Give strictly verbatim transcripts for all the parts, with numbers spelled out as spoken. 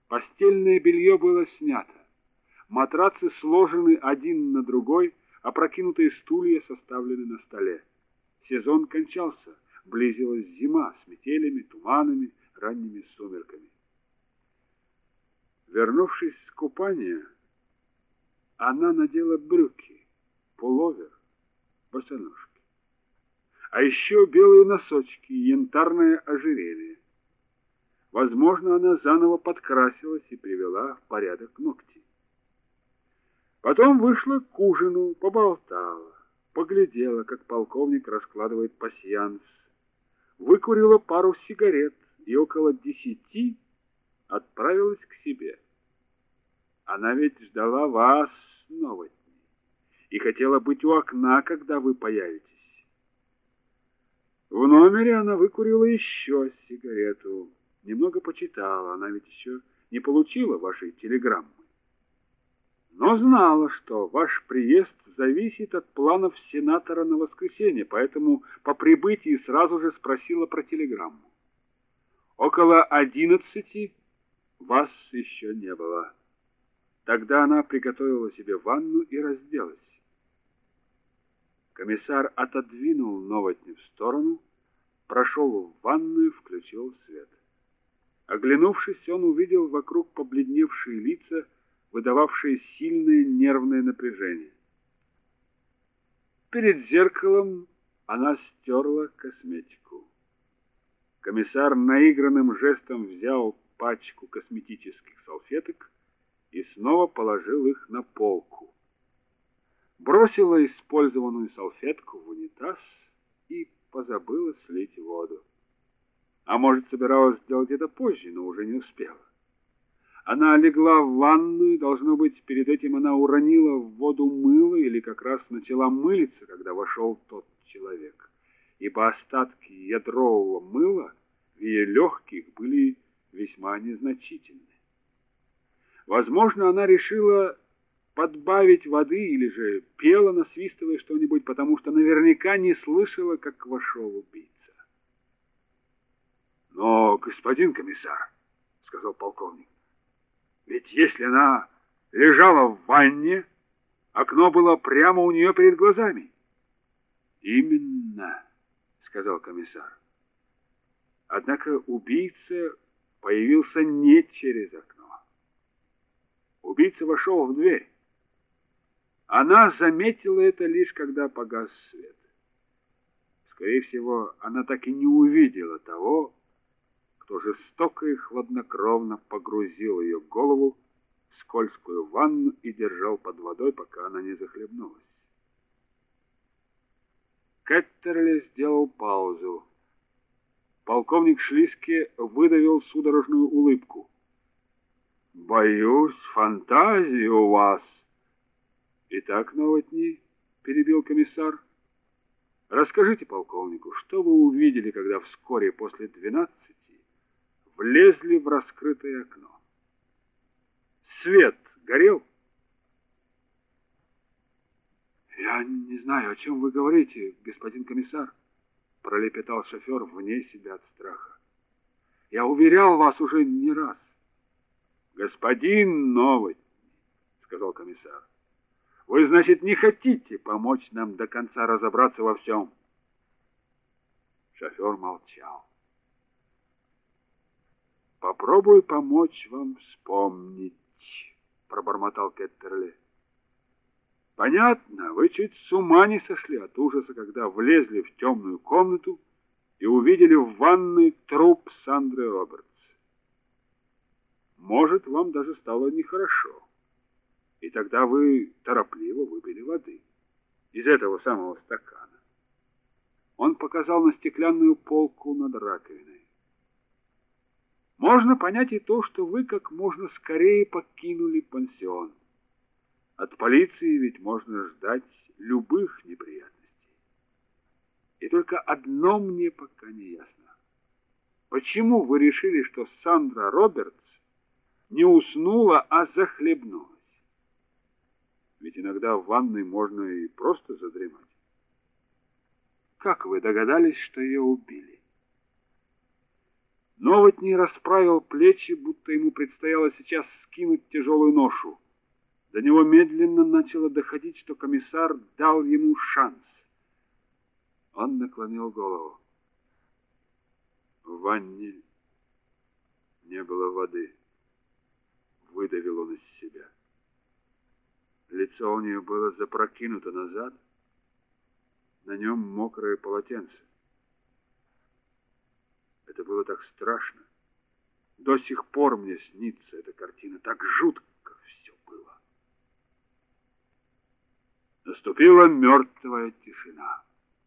Постельное белье было снято. Матрацы сложены один на другой, опрокинутые стулья составлены на столе. Сезон кончался, близилась зима с метелями, туманами, ранними сумерками. Вернувшись с купания, она надела брюки, пуловер, босоножки, а еще белые носочки и янтарное ожерелье. Возможно, она заново подкрасилась и привела в порядок ногти. Потом вышла к ужину, поболтала, поглядела, как полковник раскладывает пасьянс, выкурила пару сигарет и около десяти отправилась к себе. Она ведь ждала вас, Новотни, и хотела быть у окна, когда вы появитесь. В номере она выкурила еще сигарету, немного почитала, она ведь еще не получила вашей телеграммы. Но знала, что ваш приезд зависит от планов сенатора на воскресенье, поэтому по прибытии сразу же спросила про телеграмму. Около одиннадцати вас еще не было. Тогда она приготовила себе ванну и разделась. Комиссар отодвинул Новотни в сторону, прошел в ванную, включил свет. Оглянувшись, он увидел вокруг побледневшие лица, выдававшие сильное нервное напряжение. Перед зеркалом она стерла косметику. Комиссар наигранным жестом взял пачку косметических салфеток и снова положил их на полку. Бросила использованную салфетку в унитаз и позабыла слить воду. А может, собиралась сделать это позже, но уже не успела. Она легла в ванную, должно быть, перед этим она уронила в воду мыло или как раз начала мыться, когда вошел тот человек, ибо остатки ядрового мыла в ее легких были весьма незначительны. Возможно, она решила подбавить воды или же пела, насвистывая что-нибудь, потому что наверняка не слышала, как вошел убийца. «Но, господин комиссар, — сказал полковник, — ведь если она лежала в ванне, окно было прямо у нее перед глазами». «Именно, — сказал комиссар. Однако убийца появился не через окно. Убийца вошел в дверь. Она заметила это лишь когда погас свет. Скорее всего, она так и не увидела того, кто жестоко и хладнокровно погрузил ее голову в скользкую ванну и держал под водой, пока она не захлебнулась. Кеттерли сделал паузу. Полковник Шлиске выдавил судорожную улыбку. «Боюсь, фантазии у вас». «Итак, Новотни, — перебил комиссар, — расскажите полковнику, что вы увидели, когда вскоре после двенадцати влезли в раскрытое окно? Свет горел?» «Я не знаю, о чем вы говорите, господин комиссар», — пролепетал шофер вне себя от страха. «Я уверял вас уже не раз». «Господин Новотни, — сказал комиссар, — вы, значит, не хотите помочь нам до конца разобраться во всем?» Шофер молчал. «Попробую помочь вам вспомнить», — пробормотал Кеттерли. «Понятно, вы чуть с ума не сошли от ужаса, когда влезли в темную комнату и увидели в ванной труп Сандры Робертс. Может, вам даже стало нехорошо, и тогда вы торопливо выпили воды из этого самого стакана». Он показал на стеклянную полку над раковиной. «Можно понять и то, что вы как можно скорее покинули пансион. От полиции ведь можно ждать любых неприятностей. И только одно мне пока не ясно. Почему вы решили, что Сандра Робертс не уснула, а захлебнулась? Ведь иногда в ванной можно и просто задремать. Как вы догадались, что ее убили?» Новотний расправил плечи, будто ему предстояло сейчас скинуть тяжелую ношу. До него медленно начало доходить, что комиссар дал ему шанс. Он наклонил голову. В ванне не было воды. Выдавил он из себя. Лицо у нее было запрокинуто назад. На нем мокрое полотенце. Это было так страшно. До сих пор мне снится эта картина. Так жутко все было. Наступила мертвая тишина.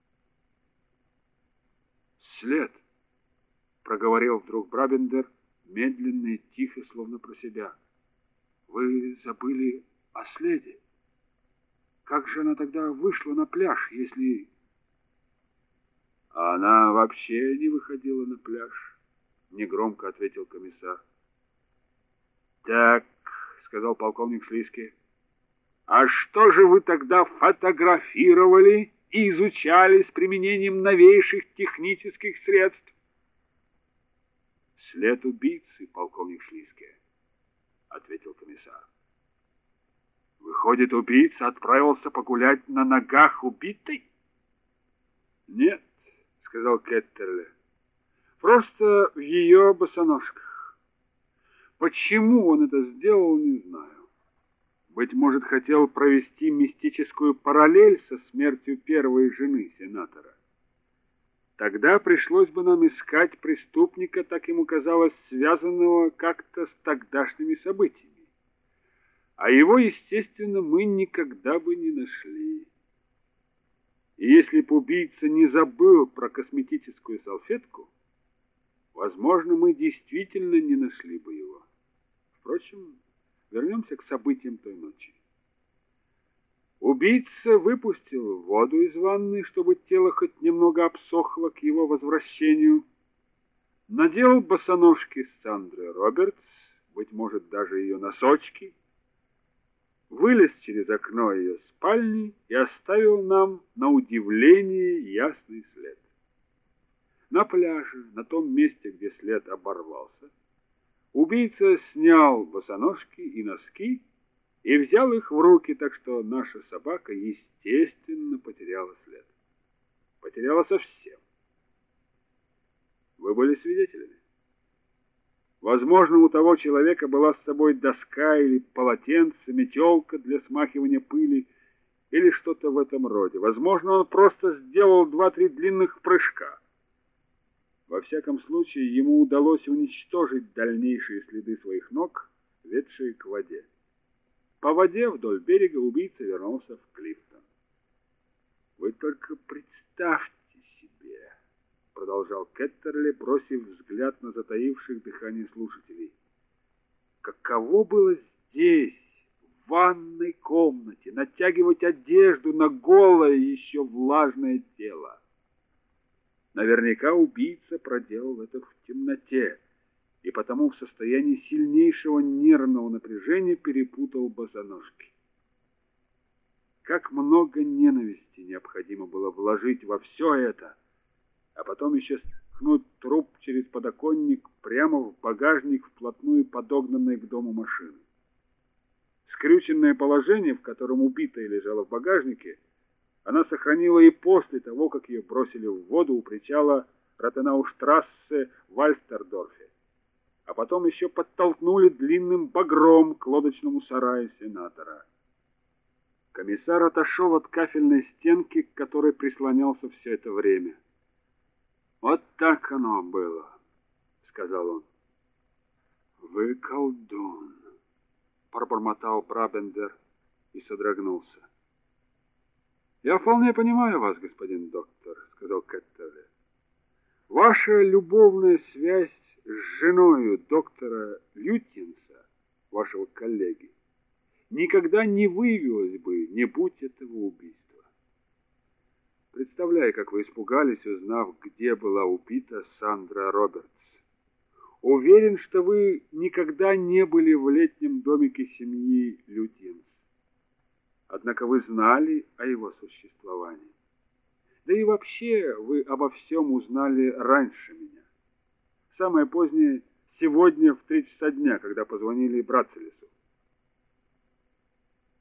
«След!» — проговорил вдруг Брабендер, медленно и тихо, словно про себя. «Вы забыли о следе? Как же она тогда вышла на пляж, если...» «А она вообще не выходила на пляж», — негромко ответил комиссар. «Так», — сказал полковник Шлиски, — «а что же вы тогда фотографировали и изучали с применением новейших технических средств?» «След убийцы, полковник Шлиски», — ответил комиссар. «Выходит, убийца отправился погулять на ногах убитой?» «Нет», — сказал Кеттерле, — «просто в ее босоножках. Почему он это сделал, не знаю. Быть может, хотел провести мистическую параллель со смертью первой жены сенатора. Тогда пришлось бы нам искать преступника, так ему казалось, связанного как-то с тогдашними событиями. А его, естественно, мы никогда бы не нашли. И если бы убийца не забыл про косметическую салфетку, возможно, мы действительно не нашли бы его. Впрочем, вернемся к событиям той ночи. Убийца выпустил воду из ванны, чтобы тело хоть немного обсохло к его возвращению, надел босоножки Сандры Робертс, быть может, даже ее носочки, вылез через окно ее спальни и оставил нам, на удивление, ясный след. На пляже, на том месте, где след оборвался, убийца снял босоножки и носки и взял их в руки, так что наша собака, естественно, потеряла след. Потеряла совсем. Вы были свидетелями? Возможно, у того человека была с собой доска или полотенце, метелка для смахивания пыли или что-то в этом роде. Возможно, он просто сделал два-три длинных прыжка. Во всяком случае, ему удалось уничтожить дальнейшие следы своих ног, ведшие к воде. По воде вдоль берега убийца вернулся в Клифтон. «Вы только представьте себе», — продолжал Кеттерли, бросив взгляд на затаивших дыхание слушателей, «каково было здесь, в ванной комнате, натягивать одежду на голое еще влажное тело. Наверняка убийца проделал это в темноте, и потому в состоянии сильнейшего нервного напряжения перепутал босоножки. Как много ненависти необходимо было вложить во все это, а потом еще спихнуть труп через подоконник прямо в багажник вплотную подогнанной к дому машины. Скрюченное положение, в котором убитая лежала в багажнике, она сохранила и после того, как ее бросили в воду у причала Ротенауштрассе в Альстердорфе, а потом еще подтолкнули длинным багром к лодочному сараю сенатора. Комиссар отошел от кафельной стенки, к которой прислонялся все это время. «Вот так оно было», — сказал он. «Вы колдун», — пробормотал Брабендер и содрогнулся. «Я вполне понимаю вас, господин доктор», — сказал Кеттерли. «Ваша любовная связь с женою доктора Лютинса, вашего коллеги, никогда не выявилась бы, не будь этого убийства. Представляю, как вы испугались, узнав, где была убита Сандра Робертс. Уверен, что вы никогда не были в летнем домике семьи Лютинс. Однако вы знали о его существовании. Да и вообще вы обо всем узнали раньше меня. самое позднее сегодня в три часа дня, когда позвонили Брацелесу.